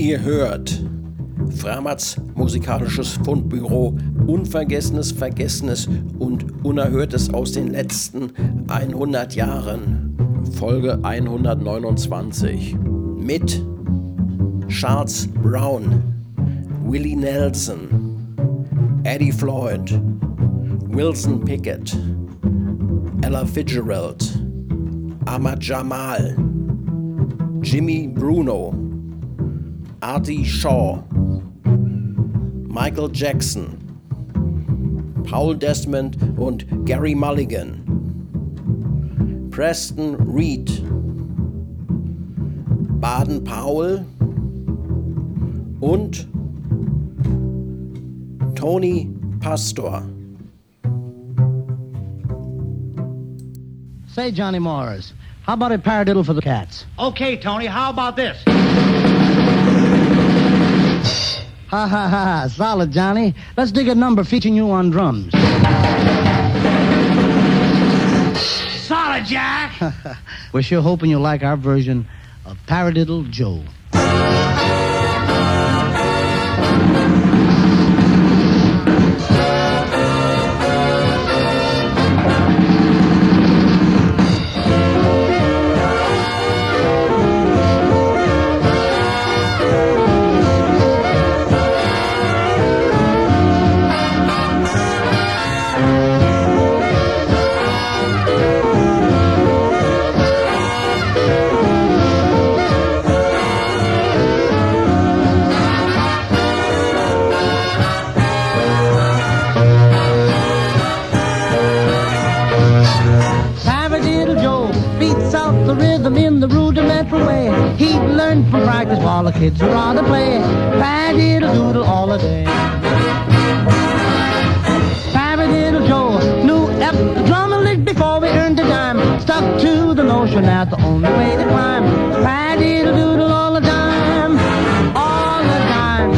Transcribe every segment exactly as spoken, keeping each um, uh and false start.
Ihr hört Framats musikalisches Fundbüro, Unvergessenes, Vergessenes und Unerhörtes aus den letzten hundert Jahren, Folge hundertneunundzwanzig, mit Charles Brown, Willie Nelson, Eddie Floyd, Wilson Pickett, Ella Fitzgerald, Ahmad Jamal, Jimmy Bruno, Artie Shaw, Michael Jackson, Paul Desmond und Gary Mulligan, Preston Reed, Baden Powell und Tony Pastor. Say, Johnny Morris, how about a paradiddle for the cats? Okay, Tony, how about this? Ha ha ha, solid, Johnny. Let's dig a number featuring you on drums. Solid, Jack! We're sure hoping you'll like our version of Paradiddle Joe. In the rudimentary way he'd learned from practice while the kids were on the play. Paradiddle doodle all a day. Paradiddle Joe knew every drum and lick before we earned a dime. Stuck to the notion that the only way to climb. Paradiddle doodle all the time, all the time.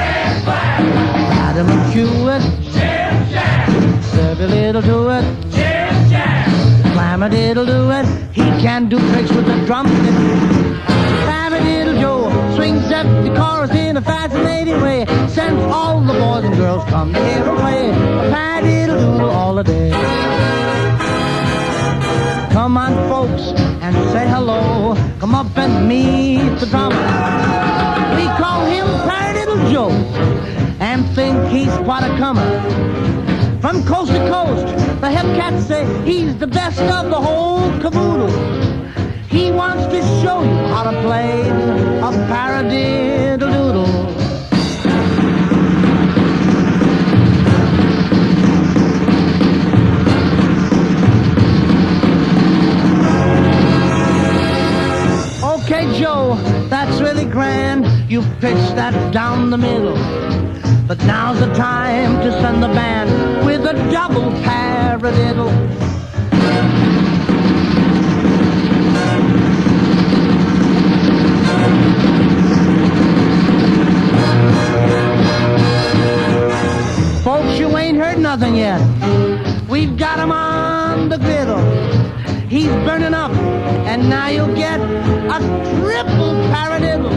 Adam and Hewitt, serve a little to it. Slam-a-diddle do it. He can do tricks with the drumstick. Slam-a-diddle Joe swings up the chorus in a fascinating way. Sends all the boys and girls come to hear him play. Paradiddle doodle all the day. Come on, folks, and say hello. Come up and meet the drummer. We call him Paradiddle Joe and think he's quite a comer. From coast to coast, the hip cats say he's the best of the whole caboodle. He wants to show you how to play a paradiddle doodle. Okay, Joe, that's really grand. You pitched that down the middle. But now's the time to send the band with a double paradiddle. Folks, you ain't heard nothing yet. We've got him on the griddle. He's burning up, and now you'll get a triple paradiddle.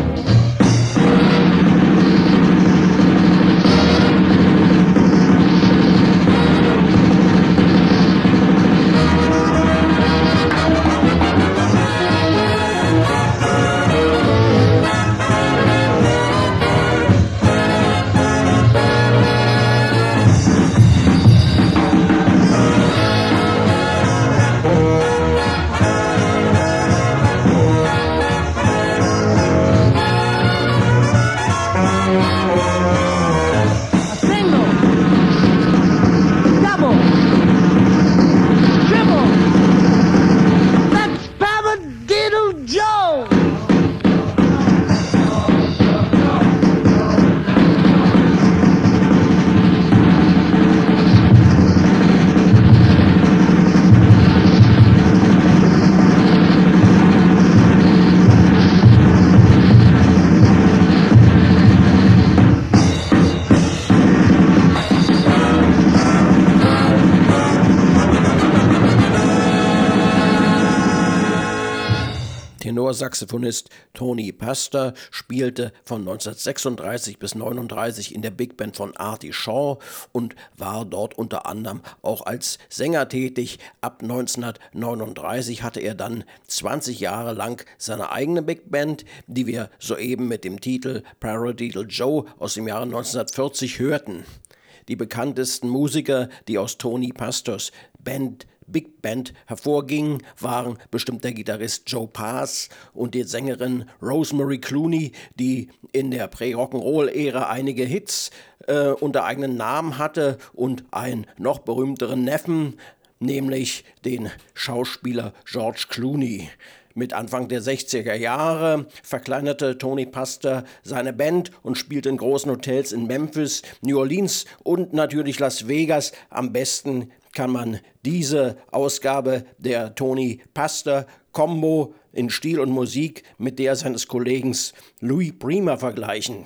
Tenorsaxophonist Tony Pastor spielte von neunzehnhundertsechsunddreißig bis neununddreißig in der Big Band von Artie Shaw und war dort unter anderem auch als Sänger tätig. Ab neunzehnhundertneununddreißig hatte er dann zwanzig Jahre lang seine eigene Big Band, die wir soeben mit dem Titel Paradiddle Joe aus dem Jahre neunzehnhundertvierzig hörten. Die bekanntesten Musiker, die aus Tony Pastors Band Big Band hervorgingen, waren bestimmt der Gitarrist Joe Pass und die Sängerin Rosemary Clooney, die in der Prä-Rock'n'Roll-Ära einige Hits äh, unter eigenen Namen hatte und einen noch berühmteren Neffen, nämlich den Schauspieler George Clooney. Mit Anfang der sechziger Jahre verkleinerte Tony Pastor seine Band und spielte in großen Hotels in Memphis, New Orleans und natürlich Las Vegas. Am besten kann man diese Ausgabe der Tony Pastor Combo in Stil und Musik mit der seines Kollegen Louis Prima vergleichen.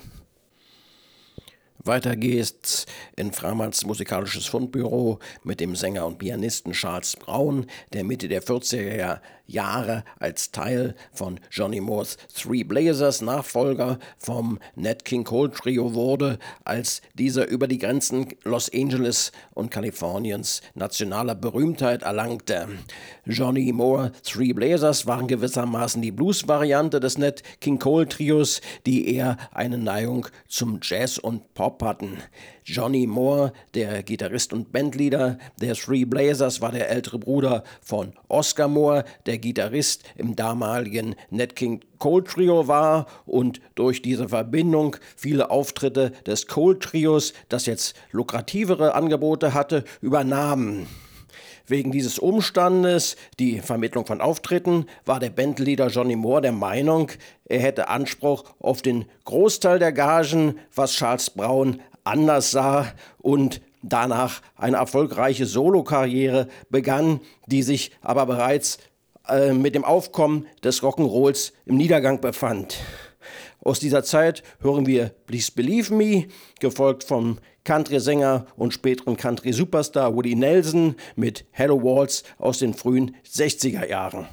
Weiter geht's in Frammanns musikalisches Fundbüro mit dem Sänger und Pianisten Charles Brown, der Mitte der vierziger Jahre als Teil von Johnny Moores Three Blazers Nachfolger vom Nat King Cole Trio wurde, als dieser über die Grenzen Los Angeles und Kaliforniens nationaler Berühmtheit erlangte. Johnny Moore Three Blazers waren gewissermaßen die Blues-Variante des Nat King Cole Trios, die eher eine Neigung zum Jazz und Pop hatten. Johnny Moore, der Gitarrist und Bandleader der Three Blazers, war der ältere Bruder von Oscar Moore, der Gitarrist im damaligen Nat King Cole Trio war und durch diese Verbindung viele Auftritte des Cole Trios, das jetzt lukrativere Angebote hatte, übernahm. Wegen dieses Umstandes, die Vermittlung von Auftritten, war der Bandleader Johnny Moore der Meinung, er hätte Anspruch auf den Großteil der Gagen, was Charles Brown anders sah und danach eine erfolgreiche Solokarriere begann, die sich aber bereits äh, mit dem Aufkommen des Rock'n'Rolls im Niedergang befand. Aus dieser Zeit hören wir Please Believe Me, gefolgt vom Country-Sänger und späteren Country-Superstar Willie Nelson mit Hello Waltz aus den frühen sechziger Jahren.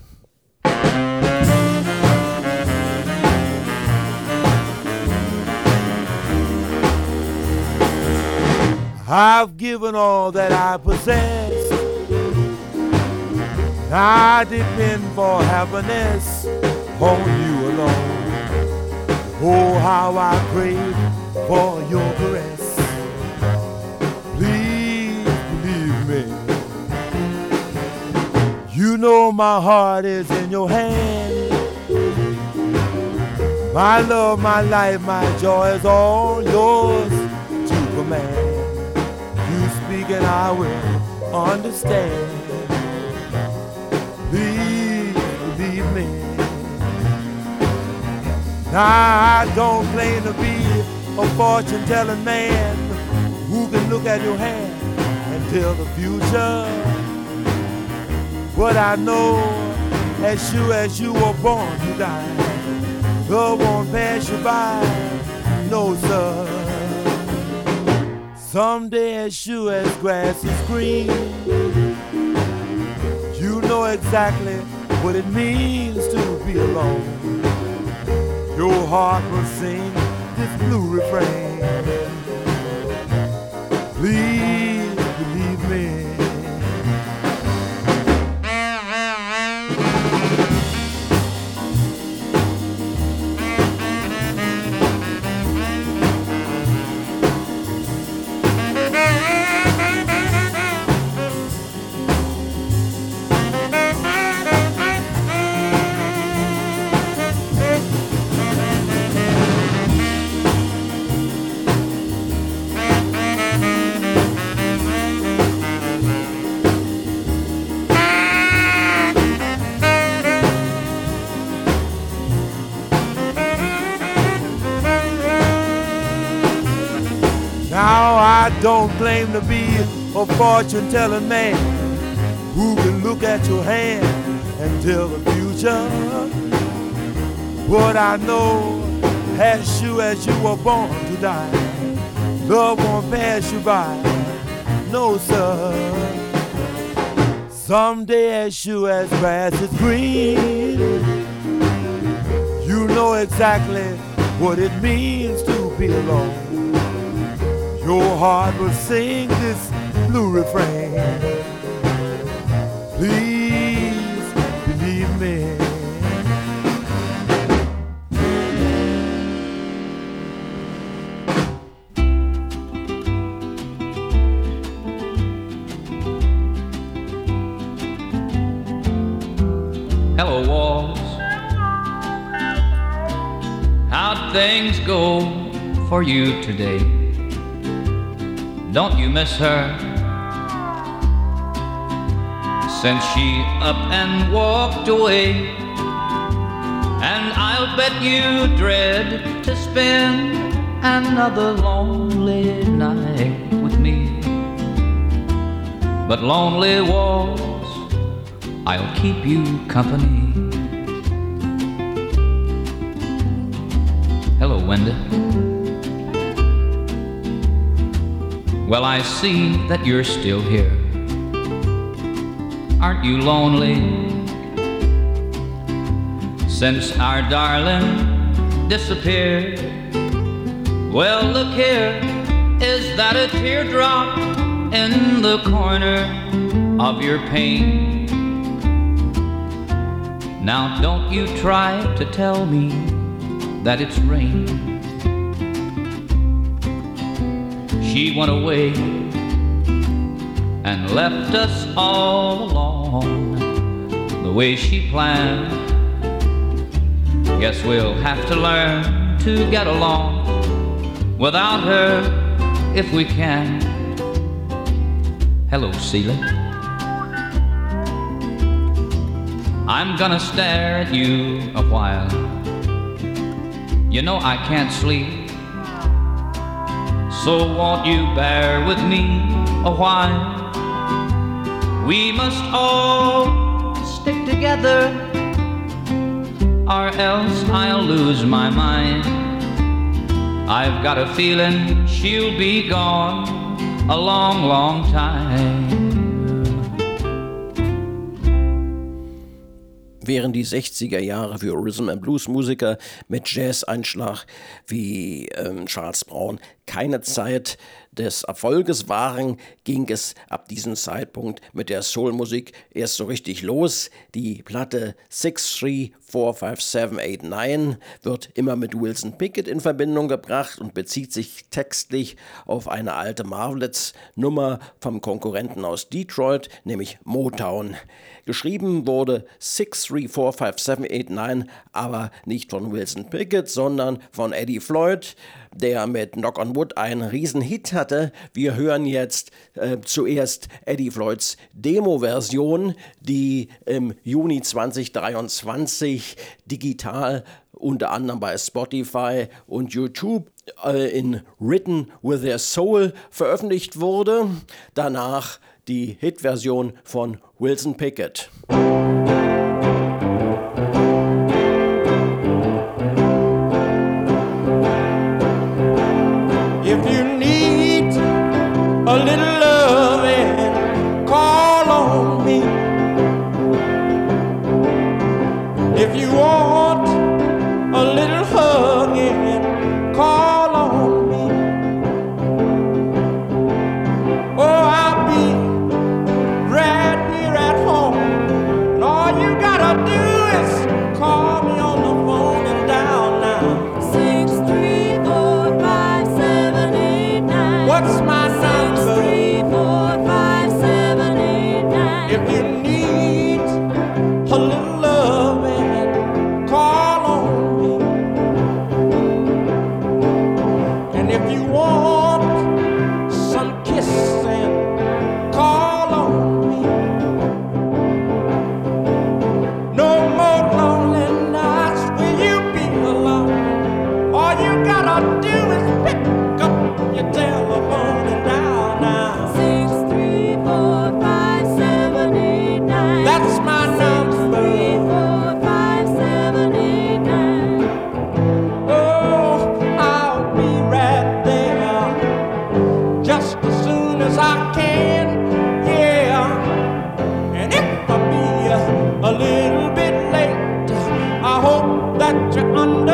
I've given all that I possess. I depend for happiness on you alone. Oh, how I crave for your caress. Please believe me. You know my heart is in your hand. My love, my life, my joy is all yours to command. You speak and I will understand. Please believe me. Now I don't claim to be a fortune-telling man who can look at your hand and tell the future. But I know as sure as you were born to die, love won't pass you by, no sir. Someday as sure as grass is green, you know exactly what it means to be alone. Your heart will sing this blue refrain. Please believe me. I don't claim to be a fortune-telling man who can look at your hand and tell the future. But I know as sure as you were born to die, love won't pass you by, no sir. Someday as sure as grass is green, know exactly what it means to be alone. Your heart will sing this blue refrain. Please believe me. Hello, walls. How'd things go for you today? Don't you miss her? Since she up and walked away, and I'll bet you dread to spend another lonely night with me. But lonely walls, I'll keep you company. Hello, Wenda. Well, I see that you're still here. Aren't you lonely? Since our darling disappeared. Well, look here, is that a teardrop in the corner of your pane? Now don't you try to tell me that it's rain. She went away and left us all alone the way she planned. Guess we'll have to learn to get along without her if we can. Hello, Celia. I'm gonna stare at you a while. You know I can't sleep, so won't you bear with me a while? We must all stick together, or else I'll lose my mind. I've got a feeling she'll be gone a long, long time. Während die sechziger Jahre für Rhythm and Blues Musiker mit Jazz-Einschlag wie ähm, Charles Brown keine Zeit des Erfolges waren, ging es ab diesem Zeitpunkt mit der Soulmusik erst so richtig los. Die Platte six three four five seven eight nine wird immer mit Wilson Pickett in Verbindung gebracht und bezieht sich textlich auf eine alte Marvelettes-Nummer vom Konkurrenten aus Detroit, nämlich Motown. Geschrieben wurde six three four five seven eight nine aber nicht von Wilson Pickett, sondern von Eddie Floyd, der mit Knock on Wood einen riesen Hit hatte. Wir hören jetzt äh, zuerst Eddie Floyds Demo-Version, die im Juni zwanzig dreiundzwanzig digital unter anderem bei Spotify und YouTube äh, in Written with Their Soul veröffentlicht wurde. Danach die Hitversion von Wilson Pickett. If you need a little loving, call on me. If you want a little hugging, call on me. Oh, I'll be right here at home, and all you gotta do is call me on the phone and dial now. Six, three, four, five, seven, eight, nine. What's my number? Six, three, four, five, seven, eight, nine. If you need a little loving, call on me. And if you want some kissing, call on me. No more lonely nights will you be alone. All you gotta do is pick up your telephone and dial now. Six, three, four, five, seven, eight, nine. That's my number. Three, four, five, seven, eight, nine. Oh, I'll be right there just as soon as I can, yeah. And if I be a, a little bit late, I hope that you understand.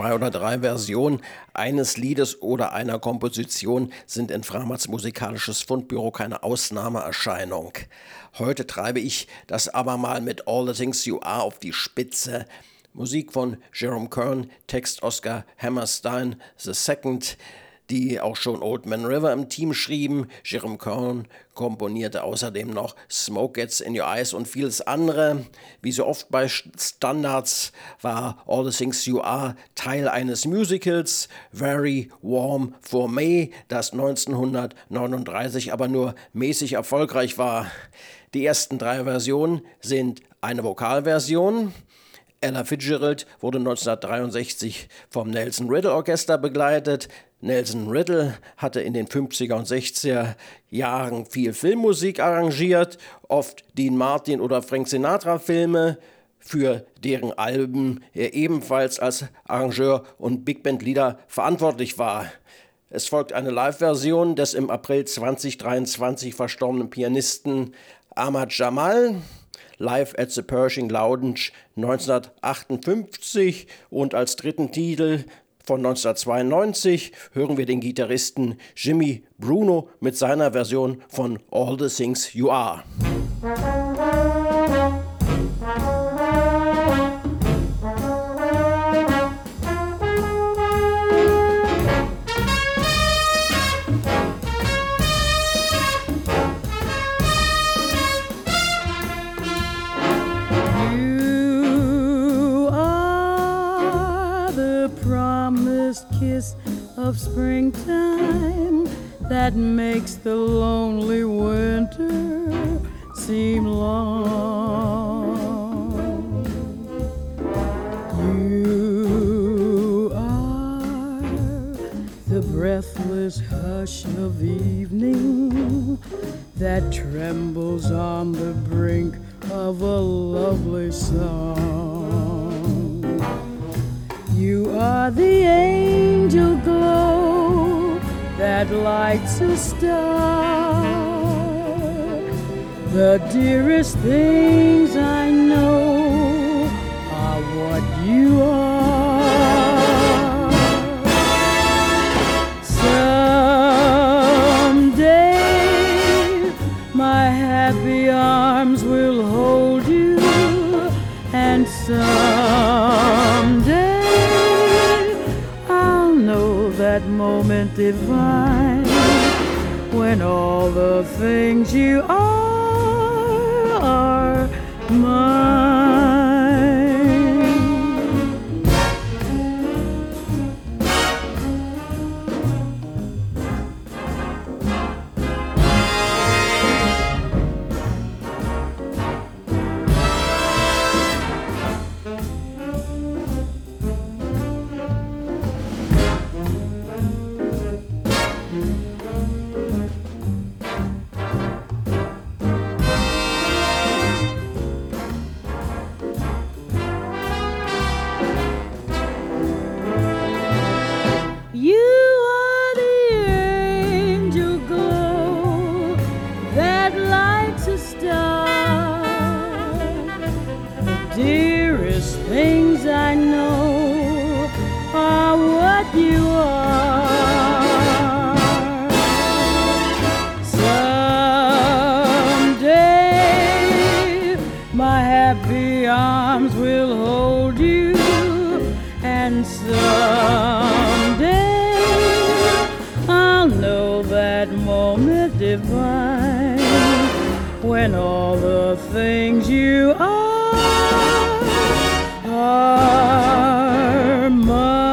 zwei oder drei Versionen eines Liedes oder einer Komposition sind in Framads musikalisches Fundbüro keine Ausnahmeerscheinung. Heute treibe ich das aber mal mit All the Things You Are auf die Spitze. Musik von Jerome Kern, Text Oscar Hammerstein the Second, die auch schon Old Man River im Team schrieben. Jerome Kern komponierte außerdem noch Smoke Gets in Your Eyes und vieles andere. Wie so oft bei Standards war All the Things You Are Teil eines Musicals, Very Warm for May, das neunzehnhundertneununddreißig aber nur mäßig erfolgreich war. Die ersten drei Versionen sind eine Vokalversion. Ella Fitzgerald wurde neunzehnhundertdreiundsechzig vom Nelson Riddle Orchester begleitet. Nelson Riddle hatte in den fünfziger und sechziger Jahren viel Filmmusik arrangiert, oft Dean Martin oder Frank Sinatra Filme, für deren Alben er ebenfalls als Arrangeur und Big Band Leader verantwortlich war. Es folgt eine Live-Version des im April zweitausenddreiundzwanzig verstorbenen Pianisten Ahmad Jamal, live at the Pershing Lounge neunzehnhundertachtundfünfzig, und als dritten Titel von neunzehnhundertzweiundneunzig hören wir den Gitarristen Jimmy Bruno mit seiner Version von All the Things You Are. Kiss of springtime that makes the lonely winter seem long. You are the breathless hush of evening that trembles on the brink of a lovely song. You are the angel glow that lights a star. The dearest things I know are what you are. Someday my happy arms will hold you, and someday that moment divine when all the things you are are mine. When all the things you are are mine.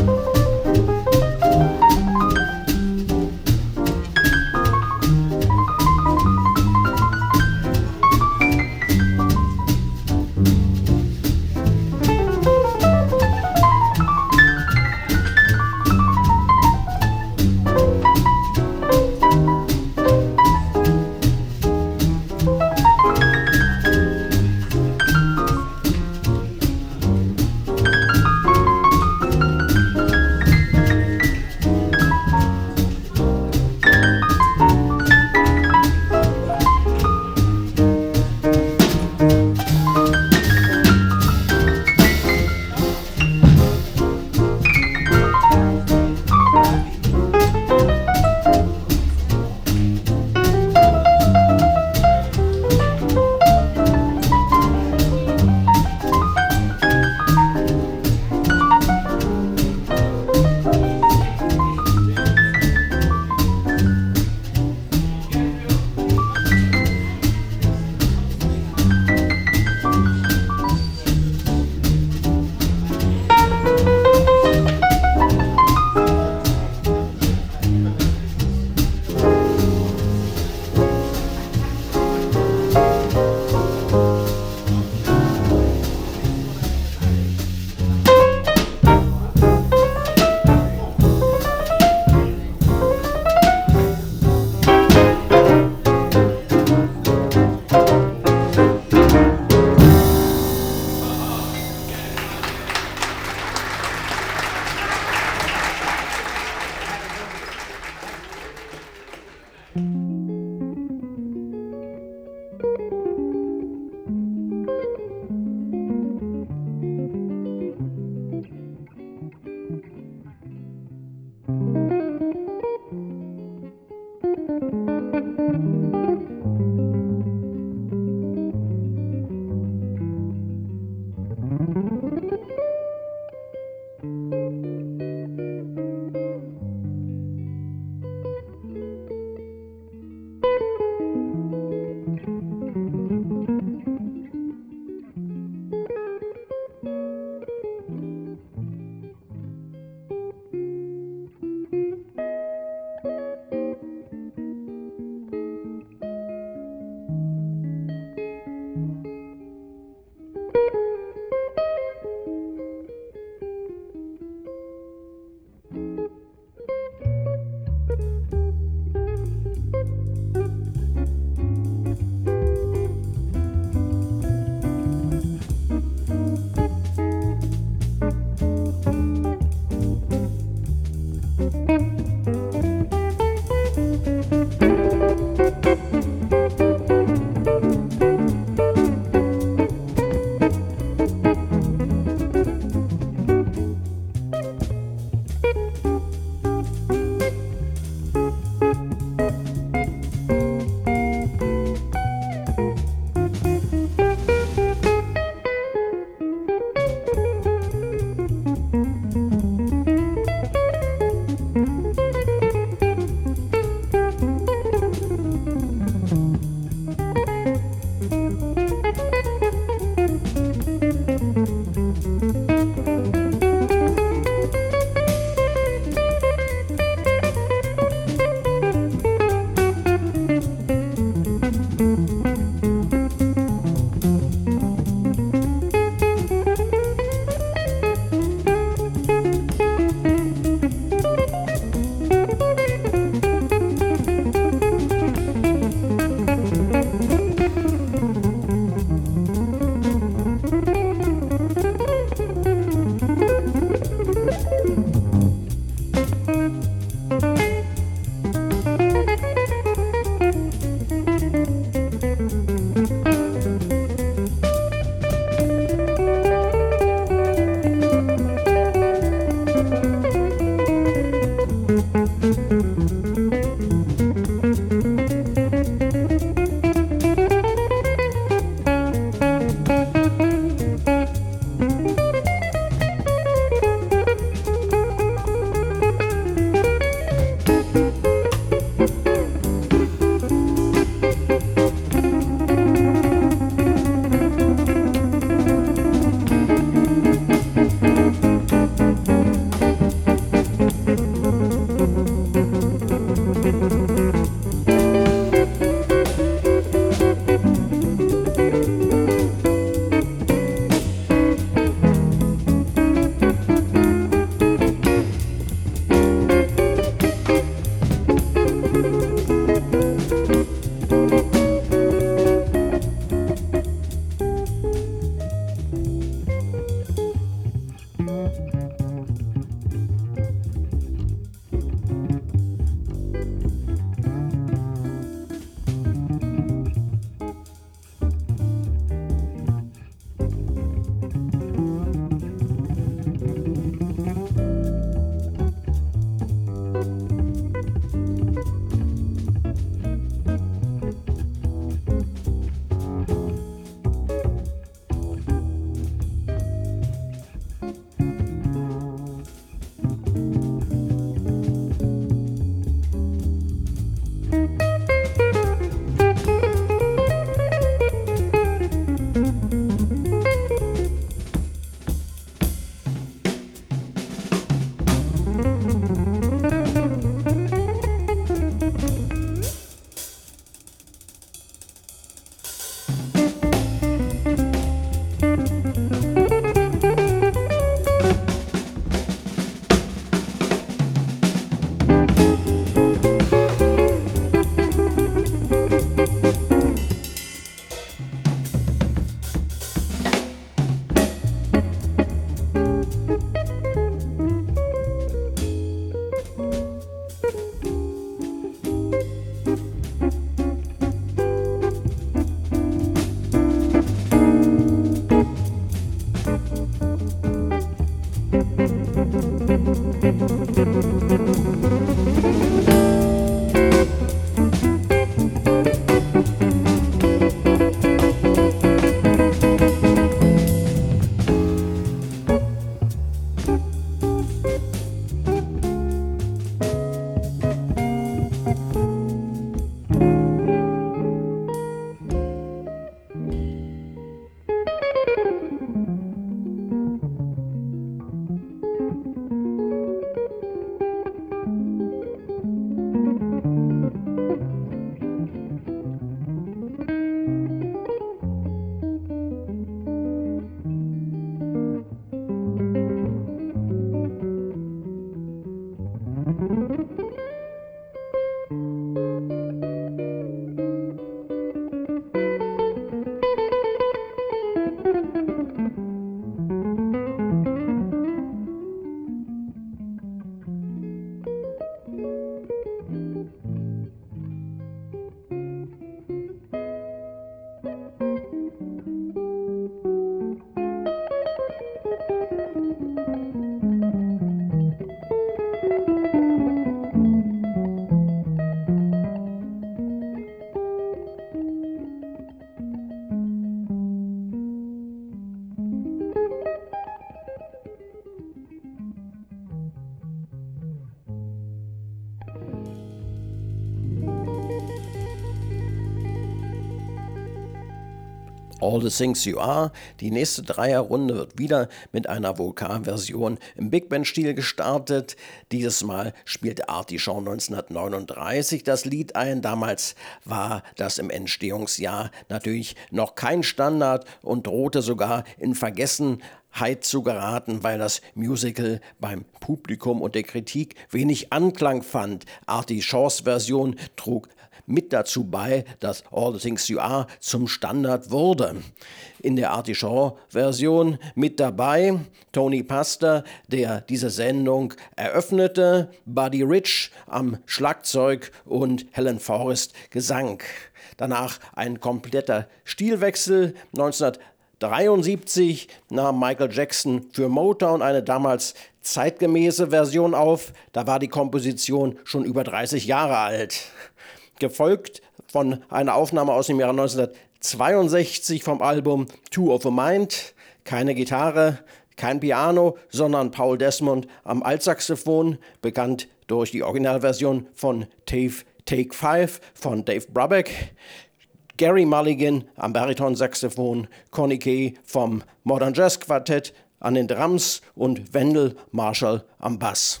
All the Things You Are. Die nächste Dreierrunde wird wieder mit einer Vokalversion im Big Band-Stil gestartet. Dieses Mal spielte Artie Shaw neunzehnhundertneununddreißig das Lied ein. Damals war das im Entstehungsjahr natürlich noch kein Standard und drohte sogar in Vergessenheit zu geraten, weil das Musical beim Publikum und der Kritik wenig Anklang fand. Artie Shaws Version trug mit dazu bei, dass All the Things You Are zum Standard wurde. In der Artie Shaw-Version mit dabei Tony Pastor, der diese Sendung eröffnete, Buddy Rich am Schlagzeug und Helen Forrest Gesang. Danach ein kompletter Stilwechsel. neunzehnhundertdreiundsiebzig nahm Michael Jackson für Motown eine damals zeitgemäße Version auf. Da war die Komposition schon über dreißig Jahre alt. Gefolgt von einer Aufnahme aus dem Jahre neunzehnhundertzweiundsechzig vom Album Two of a Mind. Keine Gitarre, kein Piano, sondern Paul Desmond am Altsaxophon, bekannt durch die Originalversion von Dave Take Five von Dave Brubeck. Gary Mulligan am Baritonsaxophon, Connie Kay vom Modern Jazz Quartett an den Drums und Wendell Marshall am Bass.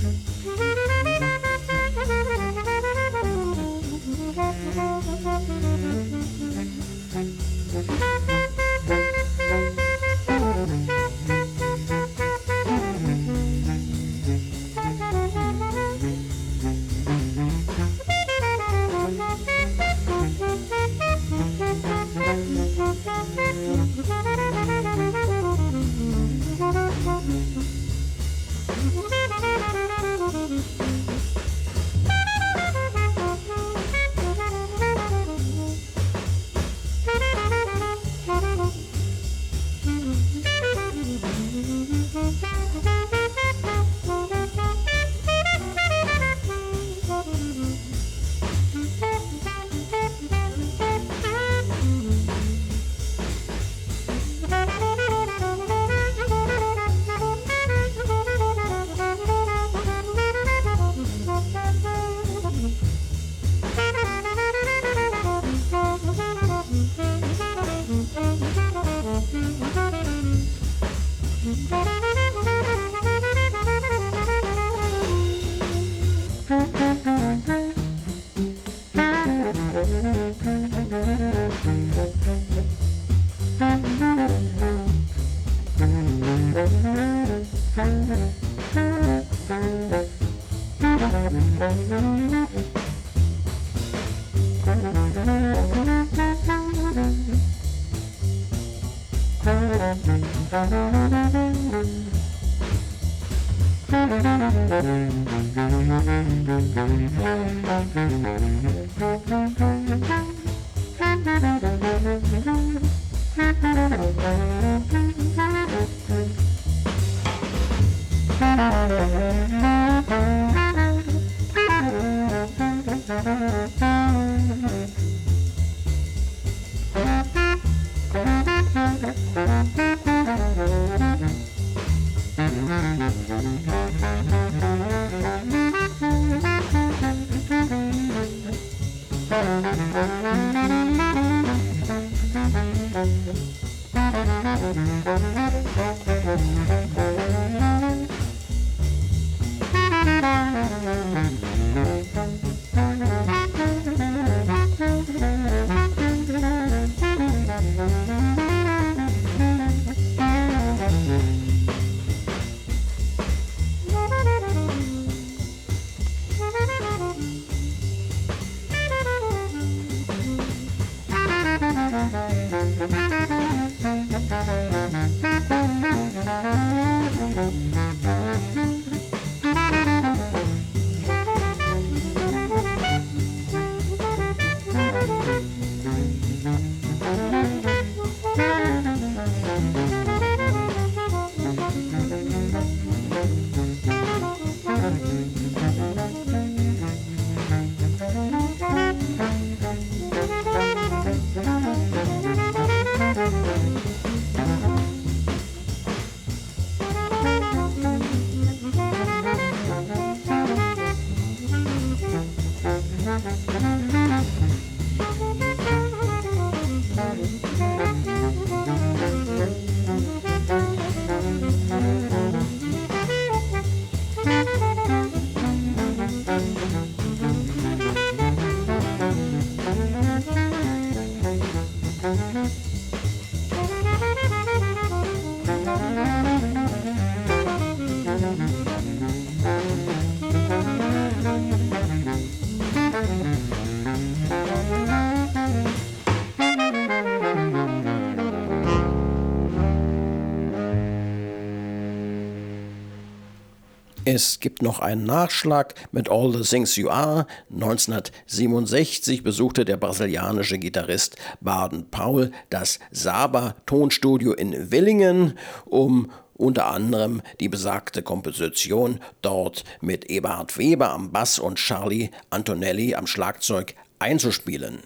Es gibt noch einen Nachschlag mit All the Things You Are. neunzehnhundertsiebenundsechzig besuchte der brasilianische Gitarrist Baden Powell das Saba-Tonstudio in Willingen, um unter anderem die besagte Komposition dort mit Eberhard Weber am Bass und Charlie Antonelli am Schlagzeug einzuspielen.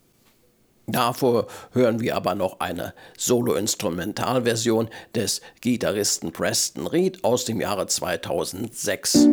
Davor hören wir aber noch eine Solo-Instrumentalversion des Gitarristen Preston Reed aus dem Jahre zweitausendsechs.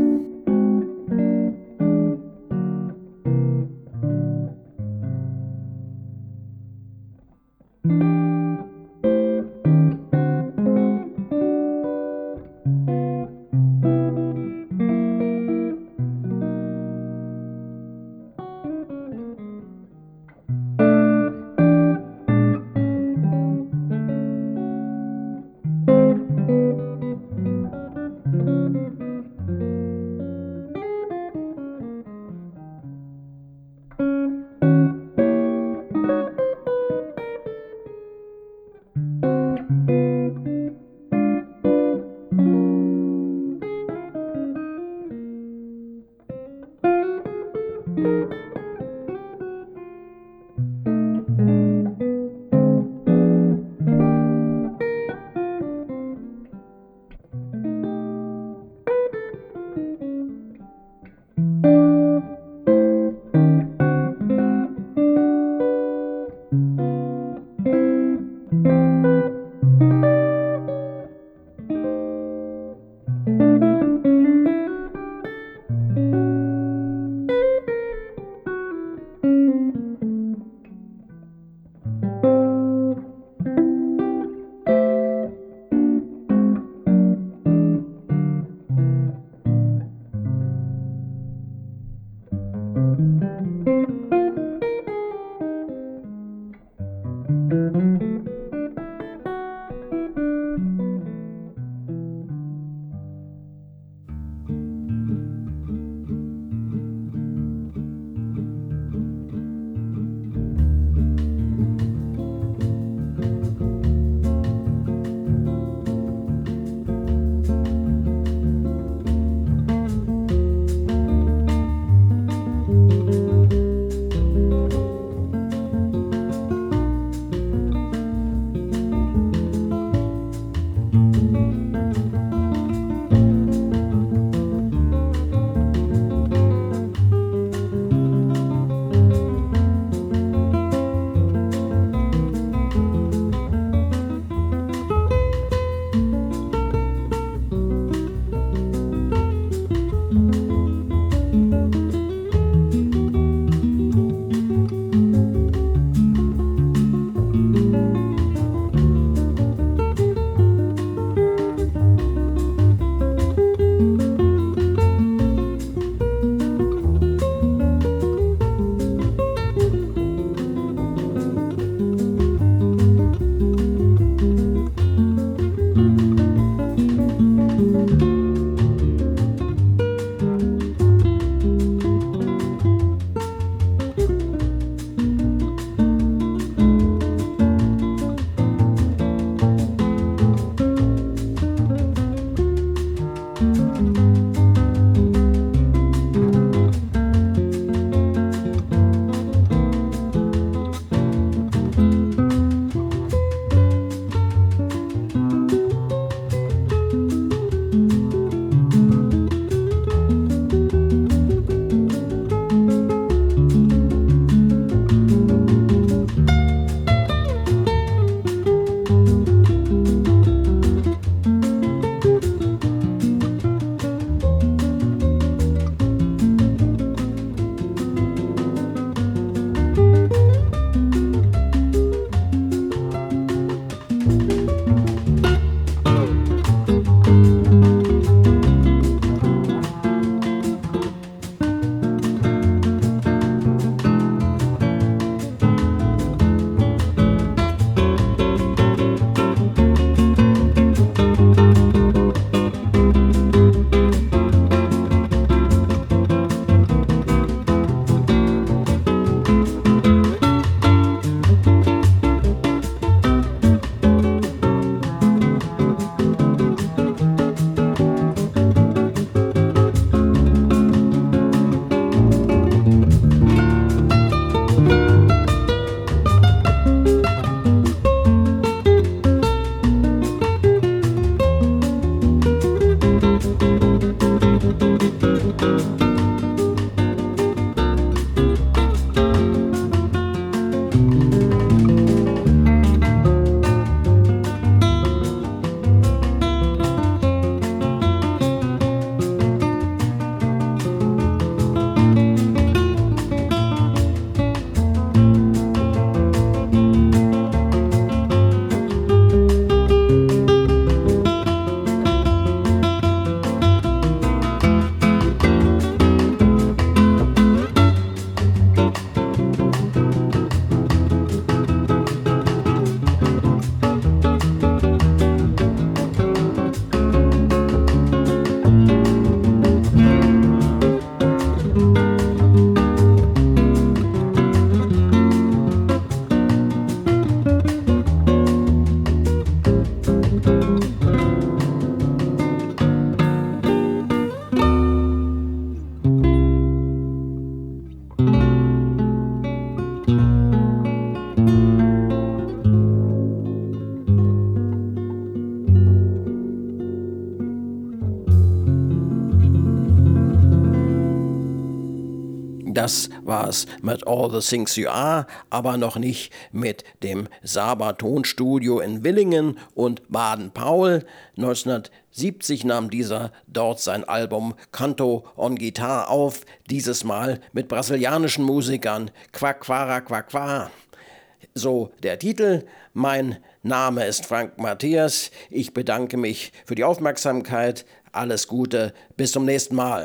Das war's mit All the Things You Are, aber noch nicht mit dem Saba Tonstudio in Willingen und Baden-Powell. neunzehnhundertsiebzig nahm dieser dort sein Album Canto on Guitar auf, dieses Mal mit brasilianischen Musikern. Quaquara Quaqua. So der Titel. Mein Name ist Frank Matthias. Ich bedanke mich für die Aufmerksamkeit. Alles Gute. Bis zum nächsten Mal.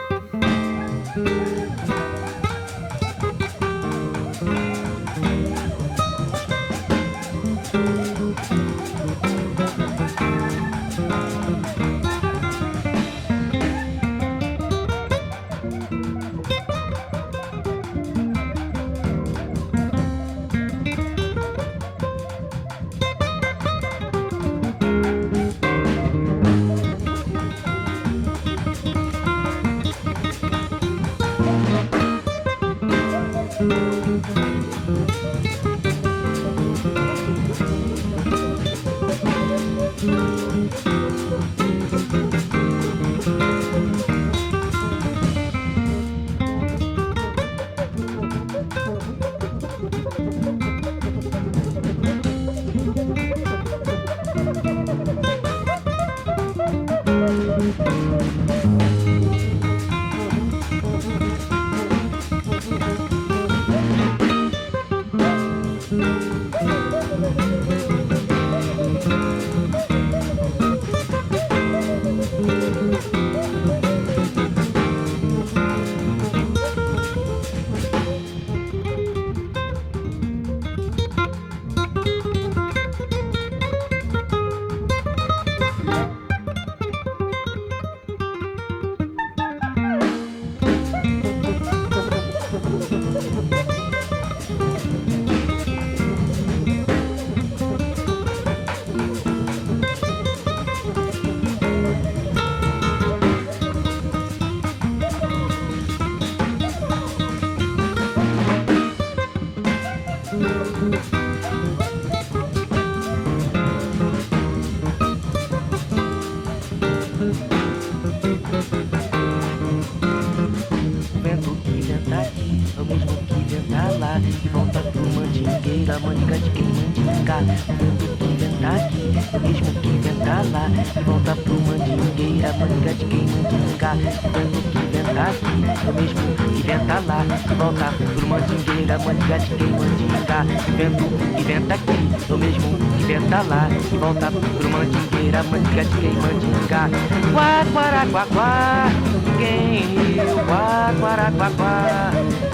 Vento que venta aqui, o mesmo que venta lá e volta pro Mandingueira, Mandinga de quem Mandinga. Quá, quá, quá, quá, quem eu, quá, quá, quá, quá,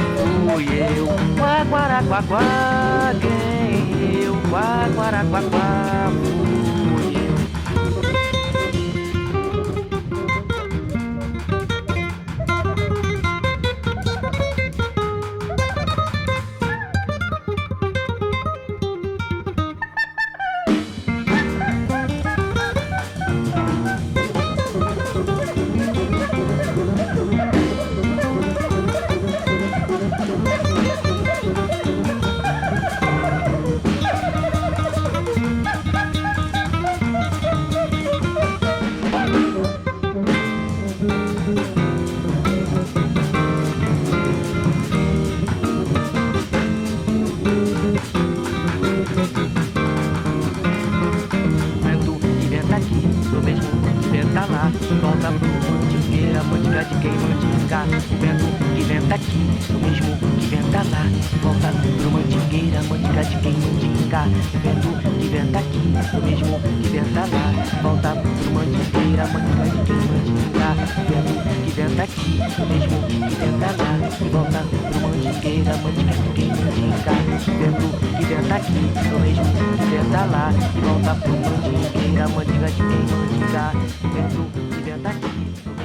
fui eu. Quá, quá, quá, quá, quem eu, quá, quá, quá, quá, fui eu. Vento que venta aqui,